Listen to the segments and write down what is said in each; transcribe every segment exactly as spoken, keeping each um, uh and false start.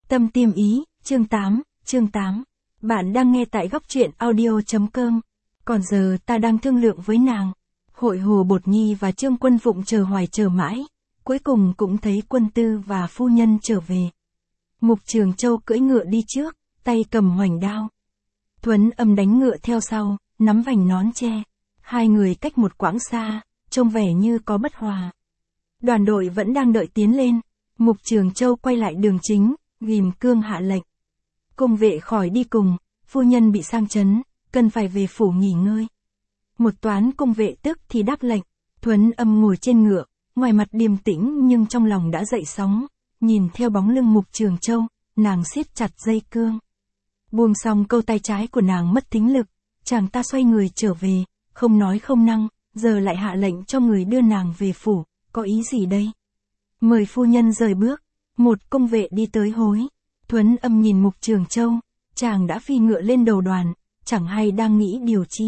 Tâm Tiêm Ý, chương tám, chương tám. Bạn đang nghe tại góc truyện audio chấm com. Còn giờ ta đang thương lượng với nàng. Hội Hồ Bột Nhi và Trương Quân Phụng chờ hoài chờ mãi. Cuối cùng cũng thấy Quân Tư và phu nhân trở về. Mục Trường Châu cưỡi ngựa đi trước, tay cầm hoành đao. Thuấn Âm đánh ngựa theo sau, nắm vành nón tre. Hai người cách một quãng xa, trông vẻ như có bất hòa. Đoàn đội vẫn đang đợi tiến lên. Mục Trường Châu quay lại đường chính, ghim cương hạ lệnh. Cung vệ khỏi đi cùng, phu nhân bị sang chấn, cần phải về phủ nghỉ ngơi. Một toán cung vệ tức thì đáp lệnh. Thuấn Âm ngồi trên ngựa, ngoài mặt điềm tĩnh nhưng trong lòng đã dậy sóng. Nhìn theo bóng lưng Mục Trường Châu, nàng siết chặt dây cương. Buông xong câu tay trái của nàng mất thính lực, chàng ta xoay người trở về, không nói không năng, giờ lại hạ lệnh cho người đưa nàng về phủ, có ý gì đây? Mời phu nhân rời bước, một cung vệ đi tới hối. Thuấn Âm nhìn Mục Trường Châu, chàng đã phi ngựa lên đầu đoàn, chẳng hay đang nghĩ điều chi.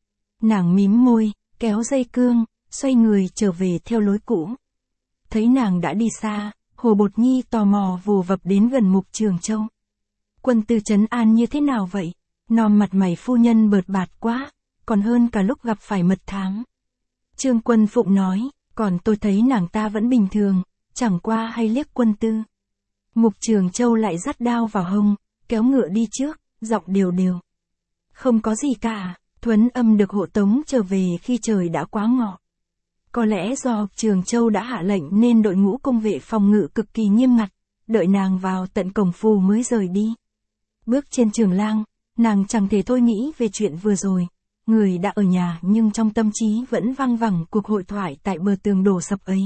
Nàng mím môi, kéo dây cương, xoay người trở về theo lối cũ. Thấy nàng đã đi xa, Hồ Bột Nhi tò mò vồ vập đến gần Mục Trường Châu. Quân Tư trấn an như thế nào vậy? Nòm mặt mày phu nhân bợt bạt quá, còn hơn cả lúc gặp phải mật thám. Trương Quân Phụng nói, còn tôi thấy nàng ta vẫn bình thường, chẳng qua hay liếc Quân Tư. Mục Trường Châu lại dắt đao vào hông, kéo ngựa đi trước, giọng đều đều. Không có gì cả, Thuấn Âm được hộ tống trở về khi trời đã quá ngọ. Có lẽ do Trường Châu đã hạ lệnh nên đội ngũ cung vệ phòng ngự cực kỳ nghiêm ngặt, đợi nàng vào tận cổng phủ mới rời đi. Bước trên trường lang, nàng chẳng thể thôi nghĩ về chuyện vừa rồi. Người đã ở nhà nhưng trong tâm trí vẫn văng vẳng cuộc hội thoại tại bờ tường đổ sập ấy.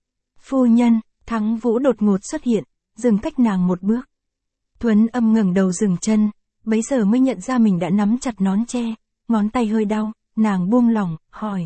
Phu nhân, Thắng Vũ đột ngột xuất hiện, dừng cách nàng một bước. Thuấn Âm ngẩng đầu dừng chân, bấy giờ mới nhận ra mình đã nắm chặt nón tre, ngón tay hơi đau, nàng buông lỏng, hỏi.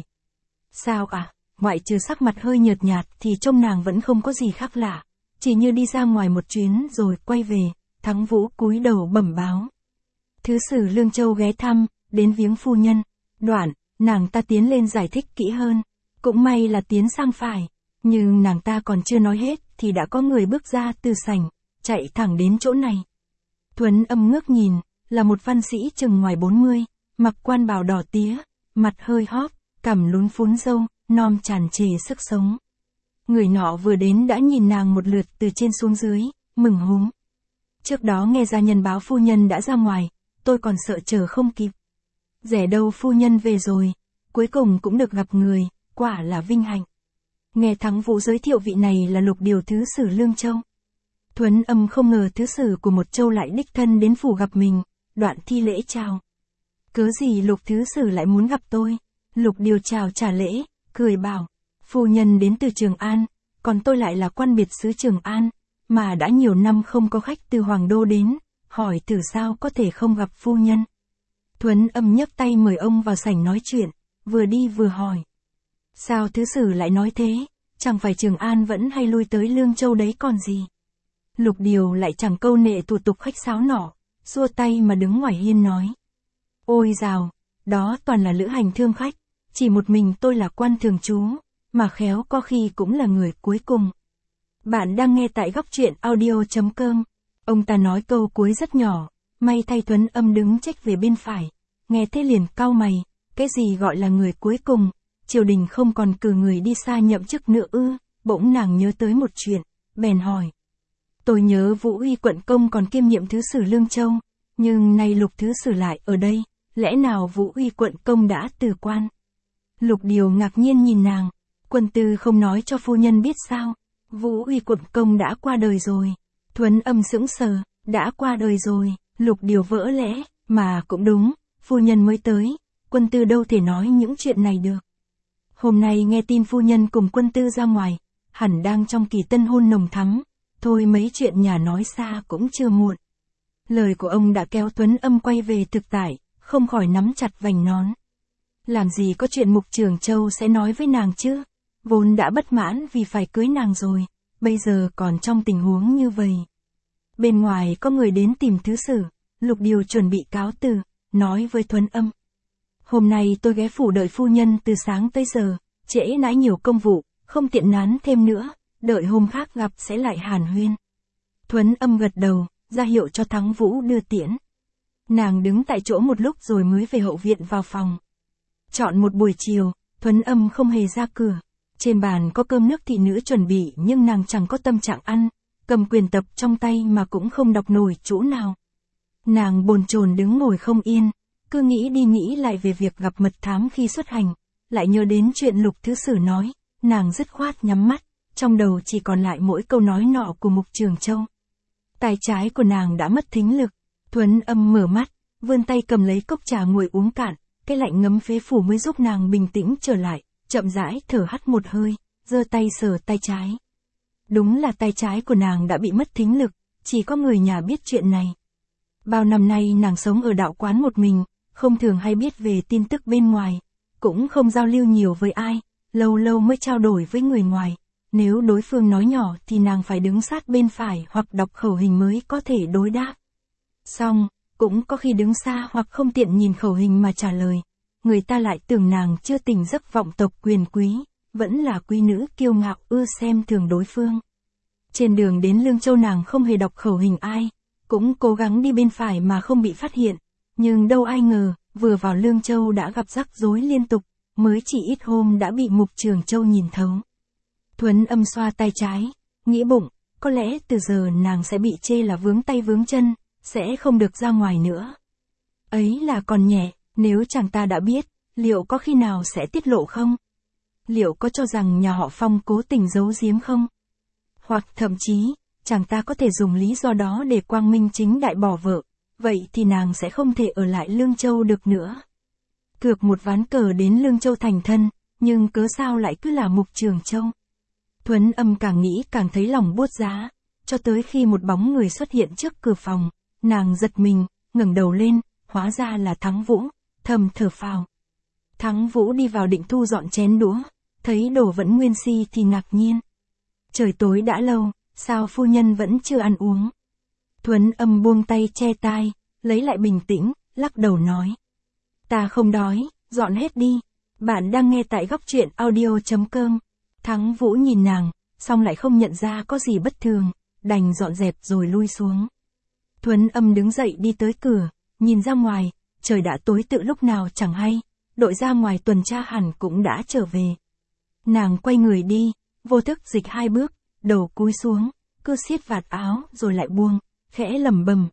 Sao à, ngoại trừ sắc mặt hơi nhợt nhạt thì trông nàng vẫn không có gì khác lạ, chỉ như đi ra ngoài một chuyến rồi quay về. Thắng Vũ cúi đầu bẩm báo. Thứ sử Lương Châu ghé thăm, đến viếng phu nhân. Đoạn, nàng ta tiến lên giải thích kỹ hơn. Cũng may là tiến sang phải. Nhưng nàng ta còn chưa nói hết thì đã có người bước ra từ sảnh, chạy thẳng đến chỗ này. Thuấn Âm ngước nhìn, là một văn sĩ chừng ngoài bốn mươi, mặc quan bào đỏ tía, mặt hơi hóp, cằm lún phún râu, nom tràn trề sức sống. Người nọ vừa đến đã nhìn nàng một lượt từ trên xuống dưới, mừng húm. Trước đó nghe gia nhân báo phu nhân đã ra ngoài, tôi còn sợ chờ không kịp. Rẻ đâu phu nhân về rồi, cuối cùng cũng được gặp người, quả là vinh hạnh. Nghe Thắng Vũ giới thiệu vị này là Lục Điều thứ sử Lương Châu. Thuấn Âm không ngờ thứ sử của một châu lại đích thân đến phủ gặp mình, đoạn thi lễ chào. Cớ gì Lục thứ sử lại muốn gặp tôi? Lục Điều chào trả lễ, cười bảo, phu nhân đến từ Trường An, còn tôi lại là quan biệt xứ Trường An, mà đã nhiều năm không có khách từ Hoàng Đô đến, hỏi thử sao có thể không gặp phu nhân. Thuấn Âm nhấc tay mời ông vào sảnh nói chuyện, vừa đi vừa hỏi. Sao thứ sử lại nói thế, chẳng phải Trường An vẫn hay lui tới Lương Châu đấy còn gì. Lục Điều lại chẳng câu nệ thủ tục khách sáo nọ, xua tay mà đứng ngoài hiên nói. Ôi dào, đó toàn là lữ hành thương khách, chỉ một mình tôi là quan thường trú, mà khéo có khi cũng là người cuối cùng. Bạn đang nghe tại góc truyện audio chấm com. Ông ta nói câu cuối rất nhỏ, may thay Thuấn Âm đứng chếch về bên phải. Nghe thế liền cau mày, cái gì gọi là người cuối cùng, triều đình không còn cử người đi xa nhậm chức nữa ư? Bỗng nàng nhớ tới một chuyện, bèn hỏi. Tôi nhớ Vũ Uy quận công còn kiêm nhiệm thứ sử Lương Châu, nhưng nay Lục thứ sử lại ở đây, lẽ nào Vũ Uy quận công đã từ quan? Lục Điều ngạc nhiên nhìn nàng, Quân Tư không nói cho phu nhân biết sao? Vũ Uy quận công đã qua đời rồi. Thuấn Âm sững sờ, đã qua đời rồi. Lục Điều vỡ lẽ, mà cũng đúng, phu nhân mới tới, Quân Tư đâu thể nói những chuyện này được. Hôm nay nghe tin phu nhân cùng Quân Tư ra ngoài, hẳn đang trong kỳ tân hôn nồng thắm, thôi mấy chuyện nhà nói xa cũng chưa muộn. Lời của ông đã kéo Thuấn Âm quay về thực tại, không khỏi nắm chặt vành nón. Làm gì có chuyện Mục Trường Châu sẽ nói với nàng chứ, vốn đã bất mãn vì phải cưới nàng rồi, bây giờ còn trong tình huống như vậy. Bên ngoài có người đến tìm thứ sử, Lục Điều chuẩn bị cáo từ, nói với Thuấn Âm. Hôm nay tôi ghé phủ đợi phu nhân từ sáng tới giờ, trễ nãi nhiều công vụ, không tiện nán thêm nữa, đợi hôm khác gặp sẽ lại hàn huyên. Thuấn Âm gật đầu, ra hiệu cho Thắng Vũ đưa tiễn. Nàng đứng tại chỗ một lúc rồi mới về hậu viện vào phòng. Chọn một buổi chiều, Thuấn Âm không hề ra cửa. Trên bàn có cơm nước thị nữ chuẩn bị nhưng nàng chẳng có tâm trạng ăn, cầm quyền tập trong tay mà cũng không đọc nổi chỗ nào. Nàng bồn chồn đứng ngồi không yên, cứ nghĩ đi nghĩ lại về việc gặp mật thám khi xuất hành, lại nhớ đến chuyện Lục Thứ Sử nói, nàng dứt khoát nhắm mắt, trong đầu chỉ còn lại mỗi câu nói nọ của Mục Trường Châu. Tay trái của nàng đã mất thính lực, Thuấn Âm mở mắt, vươn tay cầm lấy cốc trà nguội uống cạn, cái lạnh ngấm phế phủ mới giúp nàng bình tĩnh trở lại, chậm rãi thở hắt một hơi, giơ tay sờ tay trái. Đúng là tay trái của nàng đã bị mất thính lực, chỉ có người nhà biết chuyện này. Bao năm nay nàng sống ở đạo quán một mình, không thường hay biết về tin tức bên ngoài, cũng không giao lưu nhiều với ai, lâu lâu mới trao đổi với người ngoài. Nếu đối phương nói nhỏ thì nàng phải đứng sát bên phải hoặc đọc khẩu hình mới có thể đối đáp. Xong, cũng có khi đứng xa hoặc không tiện nhìn khẩu hình mà trả lời. Người ta lại tưởng nàng chưa tỉnh giấc vọng tộc quyền quý, vẫn là quý nữ kiêu ngạo ưa xem thường đối phương. Trên đường đến Lương Châu nàng không hề đọc khẩu hình ai, cũng cố gắng đi bên phải mà không bị phát hiện. Nhưng đâu ai ngờ, vừa vào Lương Châu đã gặp rắc rối liên tục, mới chỉ ít hôm đã bị Mục Trường Châu nhìn thấu. Thuấn Âm xoa tay trái, nghĩ bụng, có lẽ từ giờ nàng sẽ bị chê là vướng tay vướng chân, sẽ không được ra ngoài nữa. Ấy là còn nhẹ, nếu chàng ta đã biết, liệu có khi nào sẽ tiết lộ không? Liệu có cho rằng nhà họ Phong cố tình giấu giếm không? Hoặc thậm chí, chàng ta có thể dùng lý do đó để quang minh chính đại bỏ vợ, vậy thì nàng sẽ không thể ở lại Lương Châu được nữa. Cược một ván cờ đến Lương Châu thành thân, nhưng cớ sao lại cứ là Mục Trường Châu? Thuấn Âm càng nghĩ càng thấy lòng buốt giá, cho tới khi một bóng người xuất hiện trước cửa phòng, nàng giật mình, ngẩng đầu lên, hóa ra là Thắng Vũ, thầm thở phào. Thắng Vũ đi vào định thu dọn chén đũa, thấy đồ vẫn nguyên si thì ngạc nhiên. Trời tối đã lâu, sao phu nhân vẫn chưa ăn uống? Thuấn Âm buông tay che tai, lấy lại bình tĩnh, lắc đầu nói. Ta không đói, dọn hết đi. Bạn đang nghe tại góc truyện audio chấm com. Thắng Vũ nhìn nàng, xong lại không nhận ra có gì bất thường, đành dọn dẹp rồi lui xuống. Thuấn Âm đứng dậy đi tới cửa, nhìn ra ngoài, trời đã tối tự lúc nào chẳng hay, đội ra ngoài tuần tra hẳn cũng đã trở về. Nàng quay người đi, vô thức dịch hai bước, đầu cúi xuống, cứ siết vạt áo rồi lại buông, khẽ lẩm bẩm.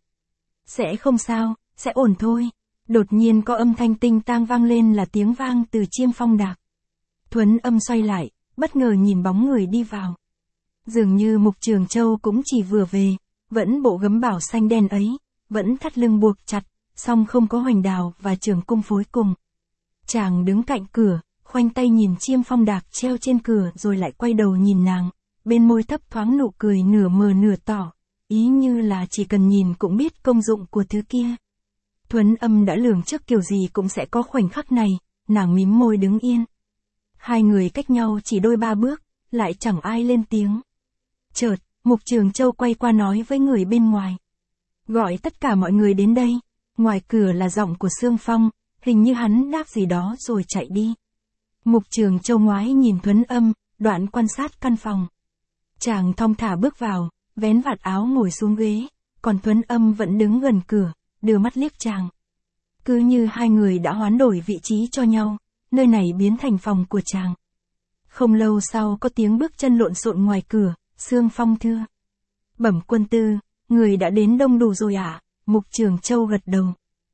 Sẽ không sao, sẽ ổn thôi. Đột nhiên có âm thanh tinh tang vang lên là tiếng vang từ Chiêm Phong Đạc. Thuấn Âm xoay lại, bất ngờ nhìn bóng người đi vào. Dường như Mục Trường Châu cũng chỉ vừa về, vẫn bộ gấm bảo xanh đen ấy, vẫn thắt lưng buộc chặt, song không có hoành đào và trường cung phối cùng. Chàng đứng cạnh cửa, khoanh tay nhìn Chiêm Phong Đạc treo trên cửa rồi lại quay đầu nhìn nàng, bên môi thấp thoáng nụ cười nửa mờ nửa tỏ, ý như là chỉ cần nhìn cũng biết công dụng của thứ kia. Thuấn Âm đã lường trước kiểu gì cũng sẽ có khoảnh khắc này, nàng mím môi đứng yên. Hai người cách nhau chỉ đôi ba bước, lại chẳng ai lên tiếng. Chợt, Mục Trường Châu quay qua nói với người bên ngoài. Gọi tất cả mọi người đến đây. Ngoài cửa là giọng của Sương Phong, hình như hắn đáp gì đó rồi chạy đi. Mục Trường Châu ngoái nhìn Thuấn Âm, đoạn quan sát căn phòng. Chàng thong thả bước vào, vén vạt áo ngồi xuống ghế, còn Thuấn Âm vẫn đứng gần cửa, đưa mắt liếc chàng. Cứ như hai người đã hoán đổi vị trí cho nhau, nơi này biến thành phòng của chàng. Không lâu sau có tiếng bước chân lộn xộn ngoài cửa, Sương Phong thưa. Bẩm quân tư, người đã đến đông đủ rồi ạ. À? Mục Trường Châu gật đầu.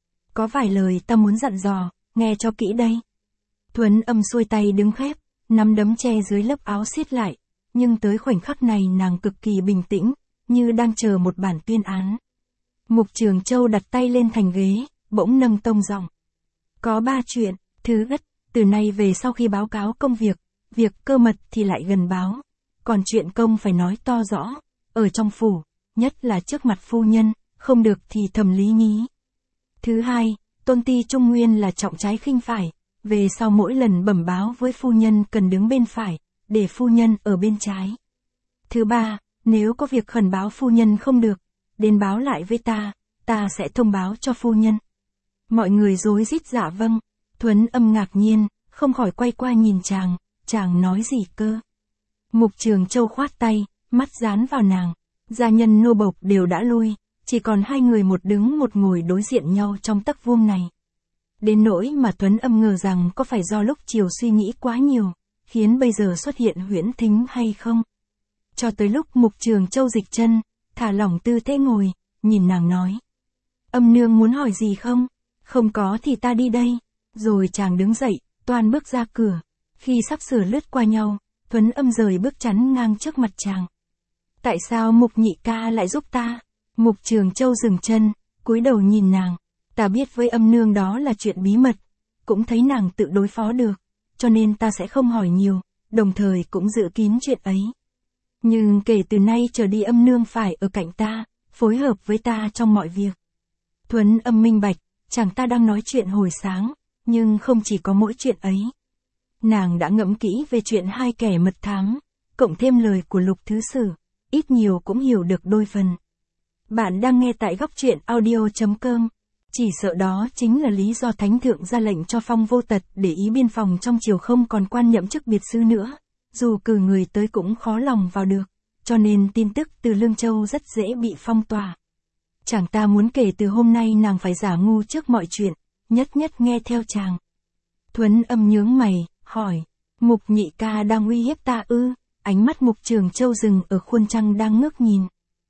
Có vài lời ta muốn dặn dò, nghe cho kỹ đây. Thuấn Âm xuôi tay đứng khép, nắm đấm che dưới lớp áo siết lại, nhưng tới khoảnh khắc này nàng cực kỳ bình tĩnh, như đang chờ một bản tuyên án. Mục Trường Châu đặt tay lên thành ghế, bỗng nâng tông giọng. Có ba chuyện, thứ nhất, từ nay về sau khi báo cáo công việc, việc cơ mật thì lại gần báo, còn chuyện công phải nói to rõ, ở trong phủ, nhất là trước mặt phu nhân, không được thì thầm lý nhí. Thứ hai, tôn ti Trung Nguyên là trọng trái khinh phải, về sau mỗi lần bẩm báo với phu nhân cần đứng bên phải, để phu nhân ở bên trái. Thứ ba, nếu có việc khẩn báo phu nhân không được, đến báo lại với ta, ta sẽ thông báo cho phu nhân. Mọi người rối rít dạ vâng. Thuấn Âm ngạc nhiên, không khỏi quay qua nhìn chàng, chàng nói gì cơ? Mục Trường Châu khoát tay, mắt dán vào nàng, gia nhân nô bộc đều đã lui, chỉ còn hai người một đứng một ngồi đối diện nhau trong tấc vuông này. Đến nỗi mà Tuấn Âm ngờ rằng có phải do lúc chiều suy nghĩ quá nhiều, khiến bây giờ xuất hiện huyễn thính hay không. Cho tới lúc Mục Trường Châu dịch chân, thả lỏng tư thế ngồi, nhìn nàng nói. Âm nương muốn hỏi gì không? Không có thì ta đi đây. Rồi chàng đứng dậy, toan bước ra cửa. Khi sắp sửa lướt qua nhau, Tuấn Âm rời bước chắn ngang trước mặt chàng. Tại sao Mục nhị ca lại giúp ta? Mục Trường Châu dừng chân, cúi đầu nhìn nàng. Ta biết với âm nương đó là chuyện bí mật, cũng thấy nàng tự đối phó được, cho nên ta sẽ không hỏi nhiều, đồng thời cũng dự kín chuyện ấy. Nhưng kể từ nay trở đi âm nương phải ở cạnh ta, phối hợp với ta trong mọi việc. Tuấn Âm minh bạch, chàng ta đang nói chuyện hồi sáng, nhưng không chỉ có mỗi chuyện ấy. Nàng đã ngẫm kỹ về chuyện hai kẻ mật thám, cộng thêm lời của Lục Thứ Sử, ít nhiều cũng hiểu được đôi phần. Bạn đang nghe tại góc truyện audio chấm com. Chỉ sợ đó chính là lý do Thánh Thượng ra lệnh cho Phong Vô Tật để ý biên phòng trong triều không còn quan nhậm chức biệt sư nữa, dù cử người tới cũng khó lòng vào được, cho nên tin tức từ Lương Châu rất dễ bị phong tỏa. Chàng ta muốn kể từ hôm nay nàng phải giả ngu trước mọi chuyện, nhất nhất nghe theo chàng. Tuấn Âm nhướng mày, hỏi, Mục nhị ca đang uy hiếp ta ư? Ánh mắt Mục Trường Châu dừng ở khuôn trăng đang ngước nhìn.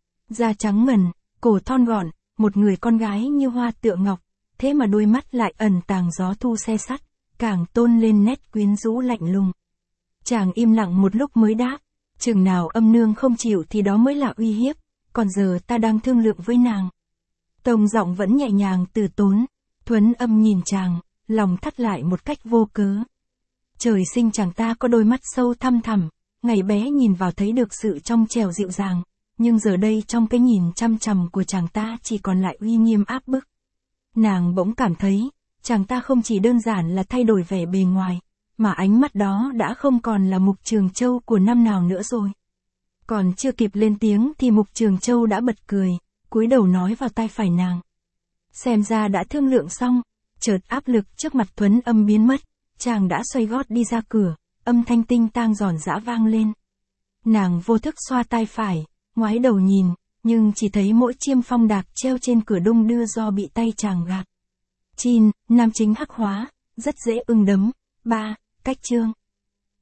Da trắng ngần, cổ thon gọn, một người con gái như hoa tựa ngọc, thế mà đôi mắt lại ẩn tàng gió thu xe sắt, càng tôn lên nét quyến rũ lạnh lùng. Chàng im lặng một lúc mới đáp, chừng nào âm nương không chịu thì đó mới là uy hiếp, còn giờ ta đang thương lượng với nàng. Tông giọng vẫn nhẹ nhàng từ tốn, Tuấn Âm nhìn chàng, lòng thắt lại một cách vô cớ. Trời sinh chàng ta có đôi mắt sâu thăm thẳm, ngày bé nhìn vào thấy được sự trong trẻo dịu dàng, nhưng giờ đây trong cái nhìn chăm chằm của chàng ta chỉ còn lại uy nghiêm áp bức. Nàng bỗng cảm thấy, chàng ta không chỉ đơn giản là thay đổi vẻ bề ngoài, mà ánh mắt đó đã không còn là Mục Trường Châu của năm nào nữa rồi. Còn chưa kịp lên tiếng thì Mục Trường Châu đã bật cười, cúi đầu nói vào tai phải nàng. Xem ra đã thương lượng xong, chợt áp lực trước mặt Tuấn Âm biến mất, chàng đã xoay gót đi ra cửa, âm thanh tinh tang giòn giã vang lên. Nàng vô thức xoa tai phải, ngoái đầu nhìn, nhưng chỉ thấy mỗi chiêm phong đạc treo trên cửa đung đưa do bị tay chàng gạt. Chin, nam chính hắc hóa, rất dễ ưng đấm. ba. Cách chương.